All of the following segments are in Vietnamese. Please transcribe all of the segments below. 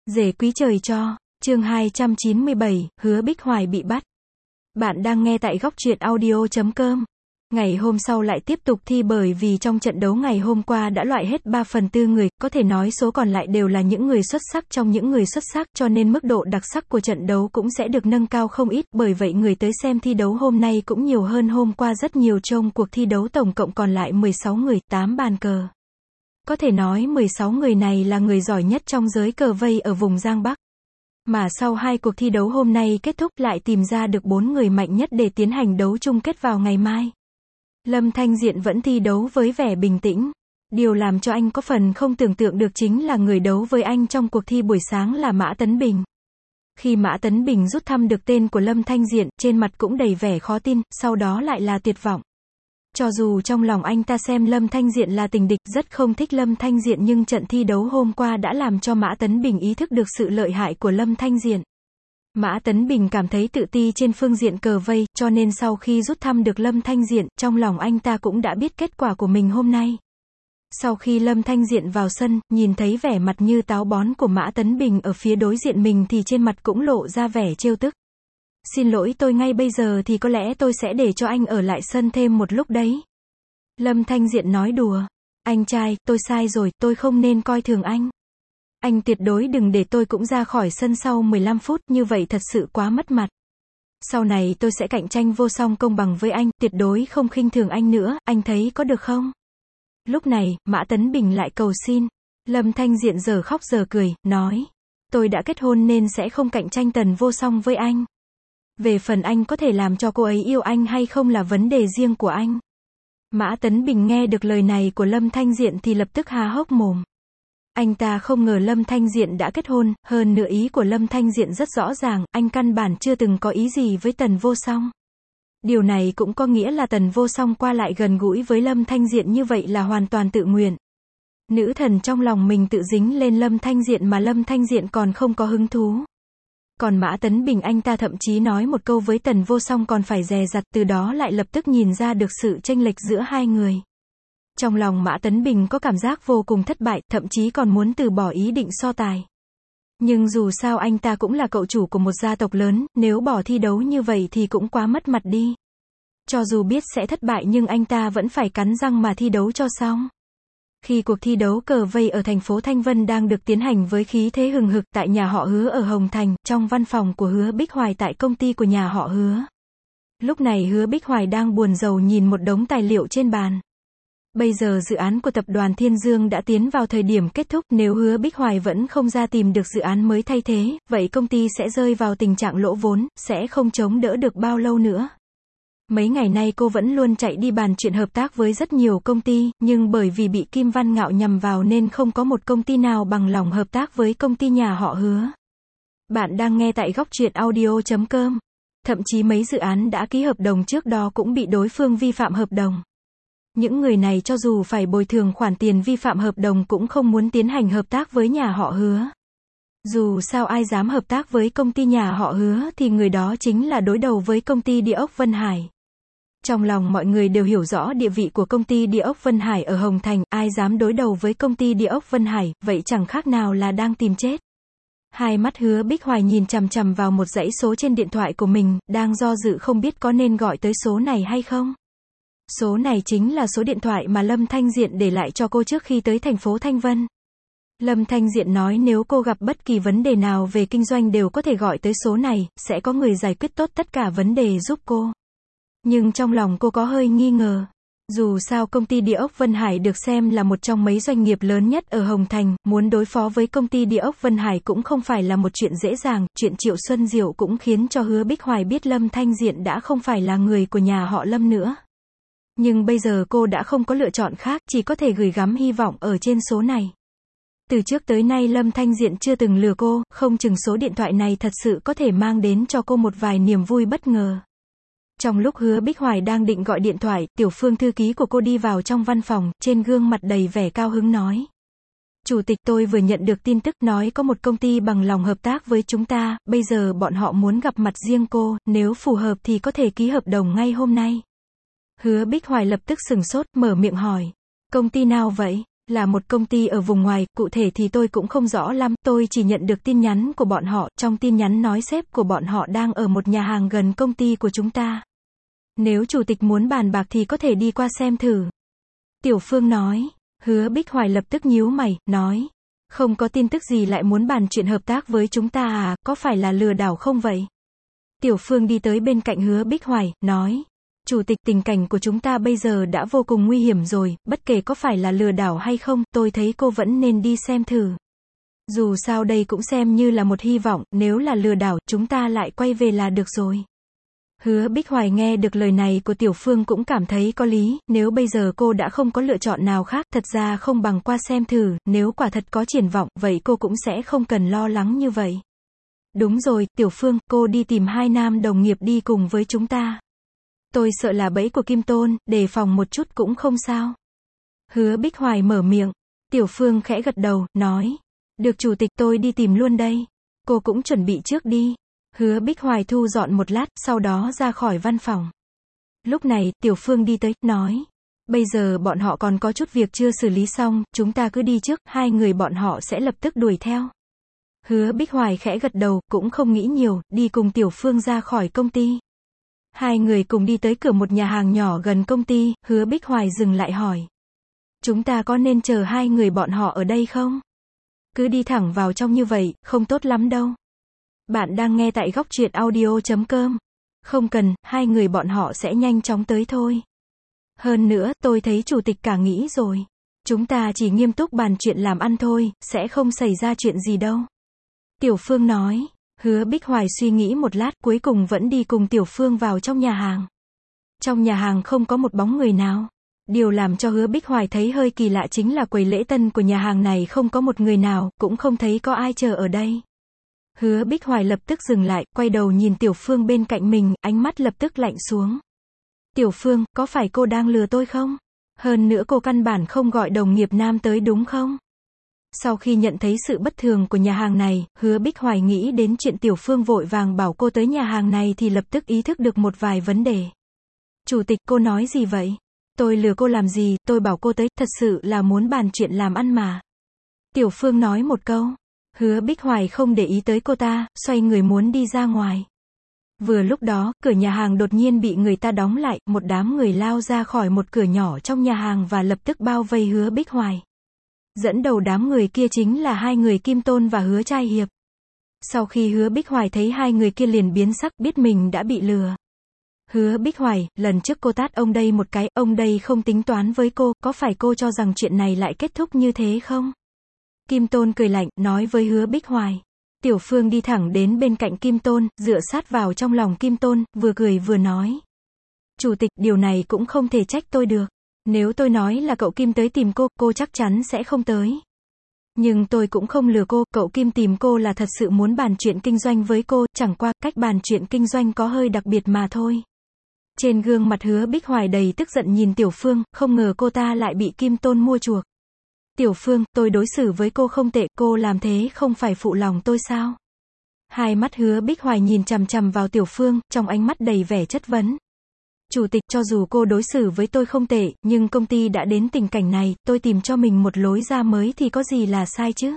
Rể quý trời cho, chương 297, Hứa Bích Hoài bị bắt. Bạn đang nghe tại góc truyện audio.com. Ngày hôm sau lại tiếp tục thi bởi vì trong trận đấu ngày hôm qua đã loại hết 3/4 người, có thể nói số còn lại đều là những người xuất sắc trong những người xuất sắc, cho nên mức độ đặc sắc của trận đấu cũng sẽ được nâng cao không ít, bởi vậy người tới xem thi đấu hôm nay cũng nhiều hơn hôm qua rất nhiều. Trong cuộc thi đấu tổng cộng còn lại 16 người, 8 bàn cờ. Có thể nói 16 người này là người giỏi nhất trong giới cờ vây ở vùng Giang Bắc. Mà sau hai cuộc thi đấu hôm nay kết thúc lại tìm ra được 4 người mạnh nhất để tiến hành đấu chung kết vào ngày mai. Lâm Thanh Diện vẫn thi đấu với vẻ bình tĩnh. Điều làm cho anh có phần không tưởng tượng được chính là người đấu với anh trong cuộc thi buổi sáng là Mã Tấn Bình. Khi Mã Tấn Bình rút thăm được tên của Lâm Thanh Diện, trên mặt cũng đầy vẻ khó tin, sau đó lại là tuyệt vọng. Cho dù trong lòng anh ta xem Lâm Thanh Diện là tình địch, rất không thích Lâm Thanh Diện, nhưng trận thi đấu hôm qua đã làm cho Mã Tấn Bình ý thức được sự lợi hại của Lâm Thanh Diện. Mã Tấn Bình cảm thấy tự ti trên phương diện cờ vây, cho nên sau khi rút thăm được Lâm Thanh Diện, trong lòng anh ta cũng đã biết kết quả của mình hôm nay. Sau khi Lâm Thanh Diện vào sân, nhìn thấy vẻ mặt như táo bón của Mã Tấn Bình ở phía đối diện mình thì trên mặt cũng lộ ra vẻ trêu tức. Xin lỗi, tôi ngay bây giờ thì có lẽ tôi sẽ để cho anh ở lại sân thêm một lúc đấy. Lâm Thanh Diện nói đùa. Anh trai, tôi sai rồi, tôi không nên coi thường anh. Anh tuyệt đối đừng để tôi cũng ra khỏi sân sau 15 phút, như vậy thật sự quá mất mặt. Sau này tôi sẽ cạnh tranh vô song công bằng với anh, tuyệt đối không khinh thường anh nữa, anh thấy có được không? Lúc này, Mã Tấn Bình lại cầu xin. Lâm Thanh Diện giờ khóc giờ cười, nói. Tôi đã kết hôn nên sẽ không cạnh tranh tần vô song với anh. Về phần anh có thể làm cho cô ấy yêu anh hay không là vấn đề riêng của anh. Mã Tấn Bình nghe được lời này của Lâm Thanh Diện thì lập tức há hốc mồm. Anh ta không ngờ Lâm Thanh Diện đã kết hôn, hơn nữa ý của Lâm Thanh Diện rất rõ ràng, anh căn bản chưa từng có ý gì với tần vô song. Điều này cũng có nghĩa là tần vô song qua lại gần gũi với Lâm Thanh Diện như vậy là hoàn toàn tự nguyện. Nữ thần trong lòng mình tự dính lên Lâm Thanh Diện mà Lâm Thanh Diện còn không có hứng thú. Còn Mã Tấn Bình anh ta thậm chí nói một câu với tần vô song còn phải dè dặt, từ đó lại lập tức nhìn ra được sự chênh lệch giữa hai người. Trong lòng Mã Tấn Bình có cảm giác vô cùng thất bại, thậm chí còn muốn từ bỏ ý định so tài. Nhưng dù sao anh ta cũng là cậu chủ của một gia tộc lớn, nếu bỏ thi đấu như vậy thì cũng quá mất mặt đi. Cho dù biết sẽ thất bại nhưng anh ta vẫn phải cắn răng mà thi đấu cho xong. Khi cuộc thi đấu cờ vây ở thành phố Thanh Vân đang được tiến hành với khí thế hừng hực tại nhà họ Hứa ở Hồng Thành, trong văn phòng của Hứa Bích Hoài tại công ty của nhà họ Hứa. Lúc này Hứa Bích Hoài đang buồn rầu nhìn một đống tài liệu trên bàn. Bây giờ dự án của tập đoàn Thiên Dương đã tiến vào thời điểm kết thúc, nếu Hứa Bích Hoài vẫn không ra tìm được dự án mới thay thế, vậy công ty sẽ rơi vào tình trạng lỗ vốn, sẽ không chống đỡ được bao lâu nữa. Mấy ngày nay cô vẫn luôn chạy đi bàn chuyện hợp tác với rất nhiều công ty, nhưng bởi vì bị Kim Văn Ngạo nhằm vào nên không có một công ty nào bằng lòng hợp tác với công ty nhà họ Hứa. Bạn đang nghe tại góc truyện audio.com. Thậm chí mấy dự án đã ký hợp đồng trước đó cũng bị đối phương vi phạm hợp đồng. Những người này cho dù phải bồi thường khoản tiền vi phạm hợp đồng cũng không muốn tiến hành hợp tác với nhà họ Hứa. Dù sao ai dám hợp tác với công ty nhà họ Hứa thì người đó chính là đối đầu với công ty Địa ốc Vân Hải. Trong lòng mọi người đều hiểu rõ địa vị của công ty Địa ốc Vân Hải ở Hồng Thành, ai dám đối đầu với công ty Địa ốc Vân Hải, vậy chẳng khác nào là đang tìm chết. Hai mắt Hứa Bích Hoài nhìn chằm chằm vào một dãy số trên điện thoại của mình, đang do dự không biết có nên gọi tới số này hay không. Số này chính là số điện thoại mà Lâm Thanh Diện để lại cho cô trước khi tới thành phố Thanh Vân. Lâm Thanh Diện nói nếu cô gặp bất kỳ vấn đề nào về kinh doanh đều có thể gọi tới số này, sẽ có người giải quyết tốt tất cả vấn đề giúp cô. Nhưng trong lòng cô có hơi nghi ngờ. Dù sao công ty Địa ốc Vân Hải được xem là một trong mấy doanh nghiệp lớn nhất ở Hồng Thành, muốn đối phó với công ty Địa ốc Vân Hải cũng không phải là một chuyện dễ dàng. Chuyện Triệu Xuân Diệu cũng khiến cho Hứa Bích Hoài biết Lâm Thanh Diện đã không phải là người của nhà họ Lâm nữa. Nhưng bây giờ cô đã không có lựa chọn khác, chỉ có thể gửi gắm hy vọng ở trên số này. Từ trước tới nay Lâm Thanh Diện chưa từng lừa cô, không chừng số điện thoại này thật sự có thể mang đến cho cô một vài niềm vui bất ngờ. Trong lúc Hứa Bích Hoài đang định gọi điện thoại, Tiểu Phương thư ký của cô đi vào trong văn phòng, trên gương mặt đầy vẻ cao hứng nói. Chủ tịch, tôi vừa nhận được tin tức nói có một công ty bằng lòng hợp tác với chúng ta, bây giờ bọn họ muốn gặp mặt riêng cô, nếu phù hợp thì có thể ký hợp đồng ngay hôm nay. Hứa Bích Hoài lập tức sửng sốt, mở miệng hỏi. Công ty nào vậy? Là một công ty ở vùng ngoài, cụ thể thì tôi cũng không rõ lắm, tôi chỉ nhận được tin nhắn của bọn họ, trong tin nhắn nói sếp của bọn họ đang ở một nhà hàng gần công ty của chúng ta. Nếu chủ tịch muốn bàn bạc thì có thể đi qua xem thử. Tiểu Phương nói. Hứa Bích Hoài lập tức nhíu mày, nói. Không có tin tức gì lại muốn bàn chuyện hợp tác với chúng ta à, có phải là lừa đảo không vậy? Tiểu Phương đi tới bên cạnh Hứa Bích Hoài, nói. Chủ tịch, tình cảnh của chúng ta bây giờ đã vô cùng nguy hiểm rồi, bất kể có phải là lừa đảo hay không, tôi thấy cô vẫn nên đi xem thử. Dù sao đây cũng xem như là một hy vọng, nếu là lừa đảo, chúng ta lại quay về là được rồi. Hứa Bích Hoài nghe được lời này của Tiểu Phương cũng cảm thấy có lý, nếu bây giờ cô đã không có lựa chọn nào khác, thật ra không bằng qua xem thử, nếu quả thật có triển vọng, vậy cô cũng sẽ không cần lo lắng như vậy. Đúng rồi, Tiểu Phương, cô đi tìm 2 nam đồng nghiệp đi cùng với chúng ta. Tôi sợ là bẫy của Kim Tôn, đề phòng một chút cũng không sao. Hứa Bích Hoài mở miệng. Tiểu Phương khẽ gật đầu, nói. Được chủ tịch, tôi đi tìm luôn đây. Cô cũng chuẩn bị trước đi. Hứa Bích Hoài thu dọn một lát, sau đó ra khỏi văn phòng. Lúc này, Tiểu Phương đi tới, nói. Bây giờ bọn họ còn có chút việc chưa xử lý xong, chúng ta cứ đi trước, 2 người bọn họ sẽ lập tức đuổi theo. Hứa Bích Hoài khẽ gật đầu, cũng không nghĩ nhiều, đi cùng Tiểu Phương ra khỏi công ty. 2 người cùng đi tới cửa một nhà hàng nhỏ gần công ty, Hứa Bích Hoài dừng lại hỏi. Chúng ta có nên chờ 2 người bọn họ ở đây không? Cứ đi thẳng vào trong như vậy, không tốt lắm đâu. Bạn đang nghe tại góc truyện audio.com. Không cần, 2 người bọn họ sẽ nhanh chóng tới thôi. Hơn nữa, tôi thấy chủ tịch cả nghĩ rồi. Chúng ta chỉ nghiêm túc bàn chuyện làm ăn thôi, sẽ không xảy ra chuyện gì đâu. Tiểu Phương nói. Hứa Bích Hoài suy nghĩ một lát, cuối cùng vẫn đi cùng Tiểu Phương vào trong nhà hàng. Trong nhà hàng không có một bóng người nào. Điều làm cho Hứa Bích Hoài thấy hơi kỳ lạ chính là quầy lễ tân của nhà hàng này không có một người nào, cũng không thấy có ai chờ ở đây. Hứa Bích Hoài lập tức dừng lại, quay đầu nhìn Tiểu Phương bên cạnh mình, ánh mắt lập tức lạnh xuống. Tiểu Phương, có phải cô đang lừa tôi không? Hơn nữa cô căn bản không gọi đồng nghiệp nam tới đúng không? Sau khi nhận thấy sự bất thường của nhà hàng này, Hứa Bích Hoài nghĩ đến chuyện Tiểu Phương vội vàng bảo cô tới nhà hàng này thì lập tức ý thức được một vài vấn đề. Chủ tịch, cô nói gì vậy? Tôi lừa cô làm gì, tôi bảo cô tới, thật sự là muốn bàn chuyện làm ăn mà. Tiểu Phương nói một câu. Hứa Bích Hoài không để ý tới cô ta, xoay người muốn đi ra ngoài. Vừa lúc đó, cửa nhà hàng đột nhiên bị người ta đóng lại, một đám người lao ra khỏi một cửa nhỏ trong nhà hàng và lập tức bao vây Hứa Bích Hoài. Dẫn đầu đám người kia chính là 2 người Kim Tôn và Hứa Trai Hiệp. Sau khi Hứa Bích Hoài thấy 2 người kia liền biến sắc, biết mình đã bị lừa. Hứa Bích Hoài, lần trước cô tát ông đây một cái, ông đây không tính toán với cô, có phải cô cho rằng chuyện này lại kết thúc như thế không? Kim Tôn cười lạnh, nói với Hứa Bích Hoài. Tiểu Phương đi thẳng đến bên cạnh Kim Tôn, dựa sát vào trong lòng Kim Tôn, vừa cười vừa nói. Chủ tịch, điều này cũng không thể trách tôi được. Nếu tôi nói là cậu Kim tới tìm cô chắc chắn sẽ không tới. Nhưng tôi cũng không lừa cô, cậu Kim tìm cô là thật sự muốn bàn chuyện kinh doanh với cô, chẳng qua, cách bàn chuyện kinh doanh có hơi đặc biệt mà thôi. Trên gương mặt Hứa Bích Hoài đầy tức giận nhìn Tiểu Phương, không ngờ cô ta lại bị Kim Tôn mua chuộc. Tiểu Phương, tôi đối xử với cô không tệ, cô làm thế không phải phụ lòng tôi sao? Hai mắt Hứa Bích Hoài nhìn chằm chằm vào Tiểu Phương, trong ánh mắt đầy vẻ chất vấn. Chủ tịch, cho dù cô đối xử với tôi không tệ, nhưng công ty đã đến tình cảnh này, tôi tìm cho mình một lối ra mới thì có gì là sai chứ?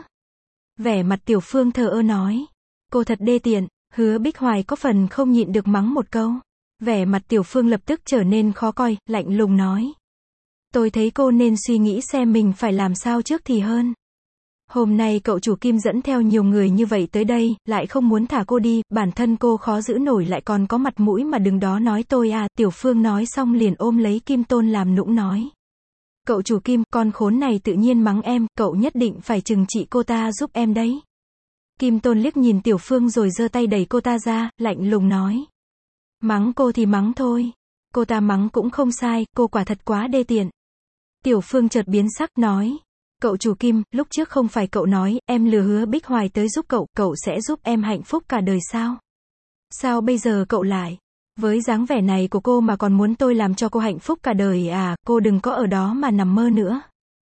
Vẻ mặt Tiểu Phương thờ ơ nói. Cô thật đê tiện. Hứa Bích Hoài có phần không nhịn được mắng một câu. Vẻ mặt Tiểu Phương lập tức trở nên khó coi, lạnh lùng nói. Tôi thấy cô nên suy nghĩ xem mình phải làm sao trước thì hơn. Hôm nay cậu chủ Kim dẫn theo nhiều người như vậy tới đây, lại không muốn thả cô đi, bản thân cô khó giữ nổi lại còn có mặt mũi mà đừng đó nói tôi à. Tiểu Phương nói xong liền ôm lấy Kim Tôn làm nũng nói. Cậu chủ Kim, con khốn này tự nhiên mắng em, cậu nhất định phải trừng trị cô ta giúp em đấy. Kim Tôn liếc nhìn Tiểu Phương rồi giơ tay đẩy cô ta ra, lạnh lùng nói. Mắng cô thì mắng thôi. Cô ta mắng cũng không sai, cô quả thật quá đê tiện. Tiểu Phương chợt biến sắc, nói. Cậu chủ Kim, lúc trước không phải cậu nói, em lừa Hứa Bích Hoài tới giúp cậu sẽ giúp em hạnh phúc cả đời sao? Sao bây giờ cậu lại? Với dáng vẻ này của cô mà còn muốn tôi làm cho cô hạnh phúc cả đời à, cô đừng có ở đó mà nằm mơ nữa.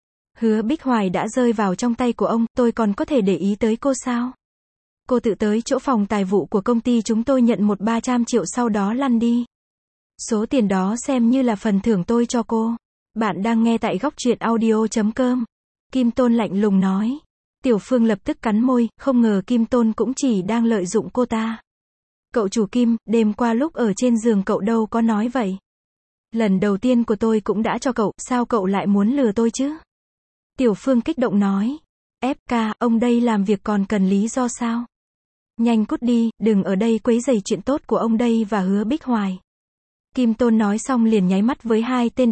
Hứa Bích Hoài đã rơi vào trong tay của ông, tôi còn có thể để ý tới cô sao? Cô tự tới chỗ phòng tài vụ của công ty chúng tôi nhận 300 triệu sau đó lăn đi. Số tiền đó xem như là phần thưởng tôi cho cô. Bạn đang nghe tại góc truyện audio.com. Kim Tôn lạnh lùng nói. Tiểu Phương lập tức cắn môi, không ngờ Kim Tôn cũng chỉ đang lợi dụng cô ta. Cậu chủ Kim, đêm qua lúc ở trên giường cậu đâu có nói vậy. Lần đầu tiên của tôi cũng đã cho cậu, sao cậu lại muốn lừa tôi chứ? Tiểu Phương kích động nói. FK, ông đây làm việc còn cần lý do sao? Nhanh cút đi, đừng ở đây quấy rầy chuyện tốt của ông đây và Hứa Bích Hoài. Kim Tôn nói xong liền nháy mắt với hai tên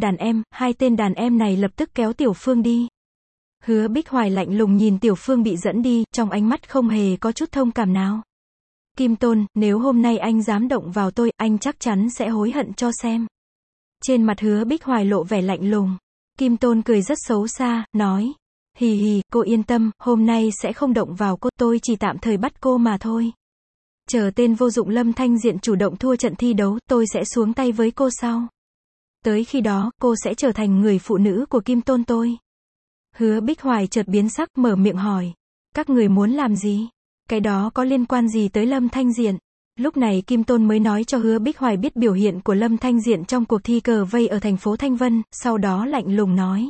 đàn em này lập tức kéo Tiểu Phương đi. Hứa Bích Hoài lạnh lùng nhìn Tiểu Phương bị dẫn đi, trong ánh mắt không hề có chút thông cảm nào. Kim Tôn, nếu hôm nay anh dám động vào tôi, anh chắc chắn sẽ hối hận cho xem. Trên mặt Hứa Bích Hoài lộ vẻ lạnh lùng. Kim Tôn cười rất xấu xa, nói. Hì hì, cô yên tâm, hôm nay sẽ không động vào cô, tôi chỉ tạm thời bắt cô mà thôi. Chờ tên vô dụng Lâm Thanh Diện chủ động thua trận thi đấu, tôi sẽ xuống tay với cô sau. Tới khi đó, cô sẽ trở thành người phụ nữ của Kim Tôn tôi. Hứa Bích Hoài chợt biến sắc, mở miệng hỏi. Các người muốn làm gì? Cái đó có liên quan gì tới Lâm Thanh Diện? Lúc này Kim Tôn mới nói cho Hứa Bích Hoài biết biểu hiện của Lâm Thanh Diện trong cuộc thi cờ vây ở thành phố Thanh Vân, sau đó lạnh lùng nói.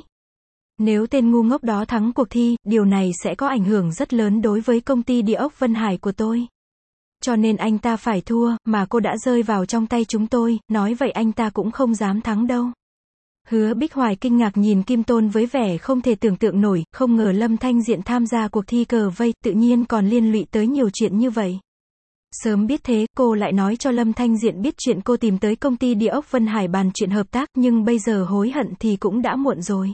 Nếu tên ngu ngốc đó thắng cuộc thi, điều này sẽ có ảnh hưởng rất lớn đối với công ty địa ốc Vân Hải của tôi. Cho nên anh ta phải thua, mà cô đã rơi vào trong tay chúng tôi, nói vậy anh ta cũng không dám thắng đâu. Hứa Bích Hoài kinh ngạc nhìn Kim Tôn với vẻ không thể tưởng tượng nổi, không ngờ Lâm Thanh Diện tham gia cuộc thi cờ vây, tự nhiên còn liên lụy tới nhiều chuyện như vậy. Sớm biết thế, cô lại nói cho Lâm Thanh Diện biết chuyện cô tìm tới công ty địa ốc Vân Hải bàn chuyện hợp tác, nhưng bây giờ hối hận thì cũng đã muộn rồi.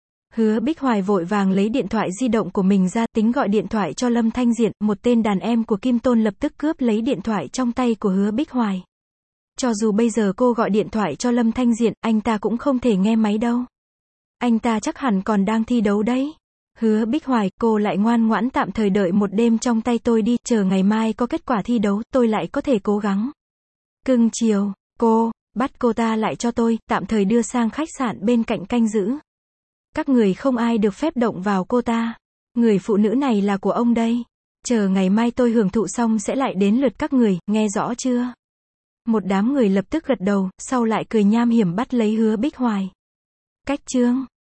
Hứa Bích Hoài vội vàng lấy điện thoại di động của mình ra, tính gọi điện thoại cho Lâm Thanh Diện, một tên đàn em của Kim Tôn lập tức cướp lấy điện thoại trong tay của Hứa Bích Hoài. Cho dù bây giờ cô gọi điện thoại cho Lâm Thanh Diện, anh ta cũng không thể nghe máy đâu. Anh ta chắc hẳn còn đang thi đấu đấy. Hứa Bích Hoài, cô lại ngoan ngoãn tạm thời đợi một đêm trong tay tôi đi, chờ ngày mai có kết quả thi đấu, tôi lại có thể cố gắng. Cưng chiều, cô, bắt cô ta lại cho tôi, tạm thời đưa sang khách sạn bên cạnh canh giữ. Các người không ai được phép động vào cô ta. Người phụ nữ này là của ông đây. Chờ ngày mai tôi hưởng thụ xong sẽ lại đến lượt các người, nghe rõ chưa? Một đám người lập tức gật đầu, sau lại cười nham hiểm bắt lấy Hứa Bích Hoài. Cách chương